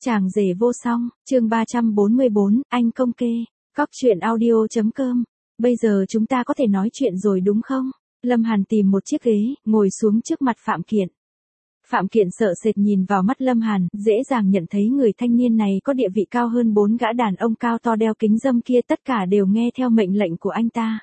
Chàng rể vô song, chương 344, anh công kê. Cóc truyện audio.com. Bây giờ chúng ta có thể nói chuyện rồi đúng không? Lâm Hàn tìm một chiếc ghế, ngồi xuống trước mặt Phạm Kiện. Phạm Kiện sợ sệt nhìn vào mắt Lâm Hàn, dễ dàng nhận thấy người thanh niên này có địa vị cao hơn 4 gã đàn ông cao to đeo kính râm kia, tất cả đều nghe theo mệnh lệnh của anh ta.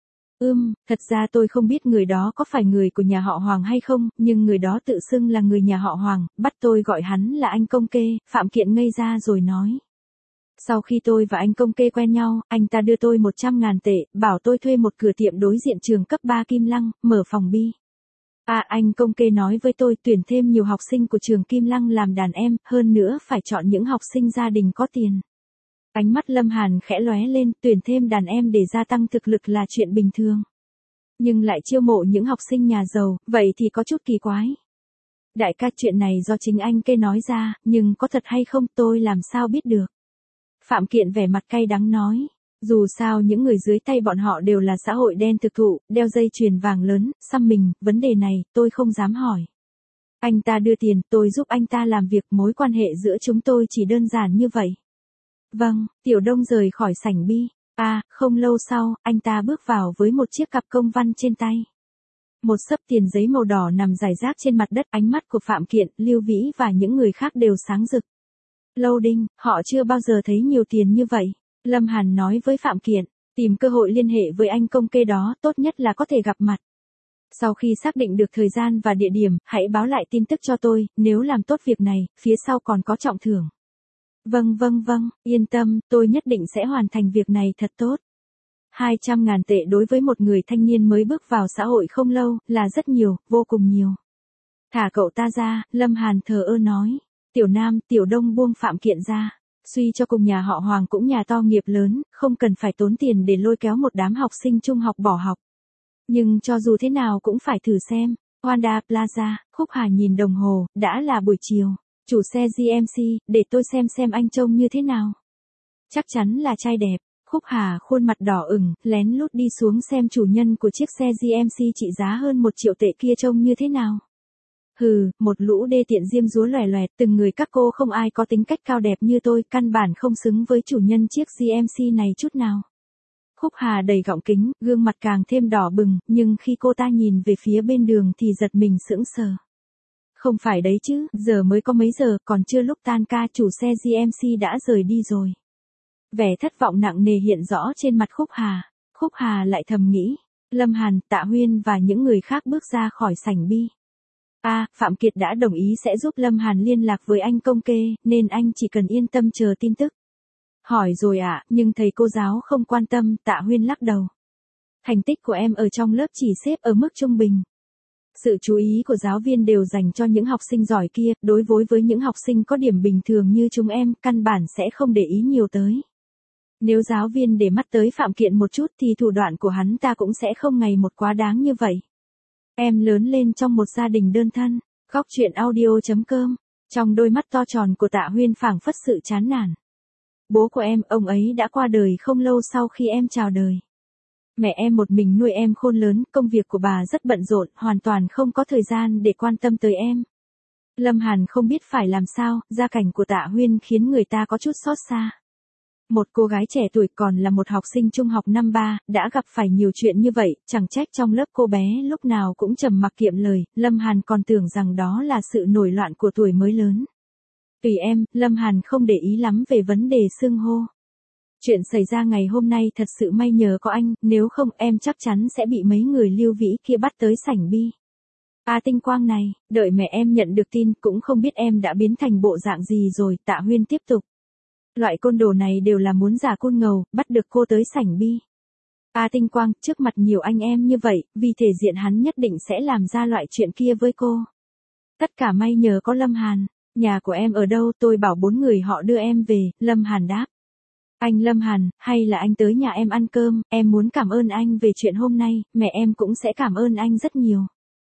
Thật ra tôi không biết người đó có phải người của nhà họ Hoàng hay không, nhưng người đó tự xưng là người nhà họ Hoàng, bắt tôi gọi hắn là anh công kê. Phạm Kiện ngây ra rồi nói. Sau khi tôi và anh công kê quen nhau, anh ta đưa tôi 100.000 tệ, bảo tôi thuê một cửa tiệm đối diện trường cấp 3 Kim Lăng, mở phòng bi. Anh công kê nói với tôi tuyển thêm nhiều học sinh của trường Kim Lăng làm đàn em, hơn nữa phải chọn những học sinh gia đình có tiền. Ánh mắt Lâm Hàn khẽ lóe lên, tuyển thêm đàn em để gia tăng thực lực là chuyện bình thường. Nhưng lại chiêu mộ những học sinh nhà giàu, vậy thì có chút kỳ quái. Đại ca, chuyện này do chính anh kê nói ra, nhưng có thật hay không tôi làm sao biết được. Phạm Kiện vẻ mặt cay đắng nói. Dù sao những người dưới tay bọn họ đều là xã hội đen thực thụ, đeo dây chuyền vàng lớn, xăm mình, vấn đề này tôi không dám hỏi. Anh ta đưa tiền, tôi giúp anh ta làm việc, mối quan hệ giữa chúng tôi chỉ đơn giản như vậy. Vâng, Tiểu Đông rời khỏi sảnh bi. Không lâu sau, anh ta bước vào với một chiếc cặp công văn trên tay. Một xấp tiền giấy màu đỏ nằm rải rác trên mặt đất, ánh mắt của Phạm Kiện, Lưu Vĩ và những người khác đều sáng rực. Loading, họ chưa bao giờ thấy nhiều tiền như vậy. Lâm Hàn nói với Phạm Kiện, tìm cơ hội liên hệ với anh công kê đó, tốt nhất là có thể gặp mặt. Sau khi xác định được thời gian và địa điểm, hãy báo lại tin tức cho tôi, nếu làm tốt việc này, phía sau còn có trọng thưởng. Vâng, yên tâm, tôi nhất định sẽ hoàn thành việc này thật tốt. 200.000 tệ đối với một người thanh niên mới bước vào xã hội không lâu, là rất nhiều, vô cùng nhiều. Thả cậu ta ra, Lâm Hàn thờ ơ nói. Tiểu Nam, Tiểu Đông buông Phạm Kiện ra. Suy cho cùng nhà họ Hoàng cũng nhà to nghiệp lớn, không cần phải tốn tiền để lôi kéo một đám học sinh trung học bỏ học. Nhưng cho dù thế nào cũng phải thử xem. Wanda Plaza, Khúc Hà nhìn đồng hồ, đã là buổi chiều. Chủ xe GMC, để tôi xem anh trông như thế nào. Chắc chắn là trai đẹp. Khúc Hà khuôn mặt đỏ ửng, lén lút đi xuống xem chủ nhân của chiếc xe GMC trị giá hơn 1 triệu tệ kia trông như thế nào. Một lũ đê tiện diêm dúa lòe loẹt, từng người các cô không ai có tính cách cao đẹp như tôi, căn bản không xứng với chủ nhân chiếc GMC này chút nào. Khúc Hà đầy gọng kính, gương mặt càng thêm đỏ bừng, nhưng khi cô ta nhìn về phía bên đường thì giật mình sững sờ. Không phải đấy chứ, giờ mới có mấy giờ, còn chưa lúc tan ca, chủ xe GMC đã rời đi rồi. Vẻ thất vọng nặng nề hiện rõ trên mặt Khúc Hà. Khúc Hà lại thầm nghĩ. Lâm Hàn, Tạ Huyên và những người khác bước ra khỏi sảnh bi. Phạm Kiệt đã đồng ý sẽ giúp Lâm Hàn liên lạc với anh công kê, nên anh chỉ cần yên tâm chờ tin tức. Hỏi rồi nhưng thầy cô giáo không quan tâm, Tạ Huyên lắc đầu. Thành tích của em ở trong lớp chỉ xếp ở mức trung bình. Sự chú ý của giáo viên đều dành cho những học sinh giỏi kia, đối với những học sinh có điểm bình thường như chúng em, căn bản sẽ không để ý nhiều tới. Nếu giáo viên để mắt tới Phạm Kiện một chút thì thủ đoạn của hắn ta cũng sẽ không ngày một quá đáng như vậy. Em lớn lên trong một gia đình đơn thân. Cóc truyện audio.com. Trong đôi mắt to tròn của Tạ Huyên phảng phất sự chán nản. Bố của em, ông ấy đã qua đời không lâu sau khi em chào đời. Mẹ em một mình nuôi em khôn lớn, công việc của bà rất bận rộn, hoàn toàn không có thời gian để quan tâm tới em. Lâm Hàn không biết phải làm sao, gia cảnh của Tạ Huyên khiến người ta có chút xót xa. Một cô gái trẻ tuổi còn là một học sinh trung học năm 3, đã gặp phải nhiều chuyện như vậy, chẳng trách trong lớp cô bé lúc nào cũng trầm mặc kiệm lời, Lâm Hàn còn tưởng rằng đó là sự nổi loạn của tuổi mới lớn. Tùy em, Lâm Hàn không để ý lắm về vấn đề xưng hô. Chuyện xảy ra ngày hôm nay thật sự may nhờ có anh, nếu không em chắc chắn sẽ bị mấy người Lưu Vĩ kia bắt tới sảnh bi. Tinh quang này, đợi mẹ em nhận được tin cũng không biết em đã biến thành bộ dạng gì rồi, Tạ Huyên tiếp tục. Loại côn đồ này đều là muốn giả côn ngầu, bắt được cô tới sảnh bi. Tinh quang, trước mặt nhiều anh em như vậy, vì thể diện hắn nhất định sẽ làm ra loại chuyện kia với cô. Tất cả may nhờ có Lâm Hàn. Nhà của em ở đâu, tôi bảo 4 người họ đưa em về, Lâm Hàn đáp. Anh Lâm Hàn, hay là anh tới nhà em ăn cơm, em muốn cảm ơn anh về chuyện hôm nay, mẹ em cũng sẽ cảm ơn anh rất nhiều.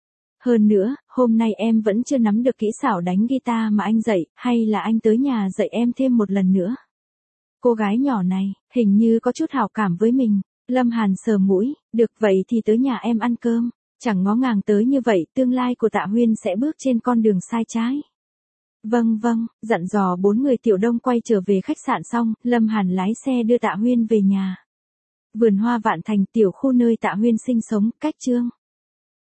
Hơn nữa, hôm nay em vẫn chưa nắm được kỹ xảo đánh guitar mà anh dạy, hay là anh tới nhà dạy em thêm một lần nữa. Cô gái nhỏ này, hình như có chút hảo cảm với mình. Lâm Hàn sờ mũi, được vậy thì tới nhà em ăn cơm. Chẳng ngó ngàng tới như vậy, tương lai của Tạ Huyên sẽ bước trên con đường sai trái. Vâng vâng, dặn dò 4 người Tiểu Đông quay trở về khách sạn xong, Lâm Hàn lái xe đưa Tạ Huyên về nhà. Vườn hoa Vạn Thành, tiểu khu nơi Tạ Huyên sinh sống, cách Chương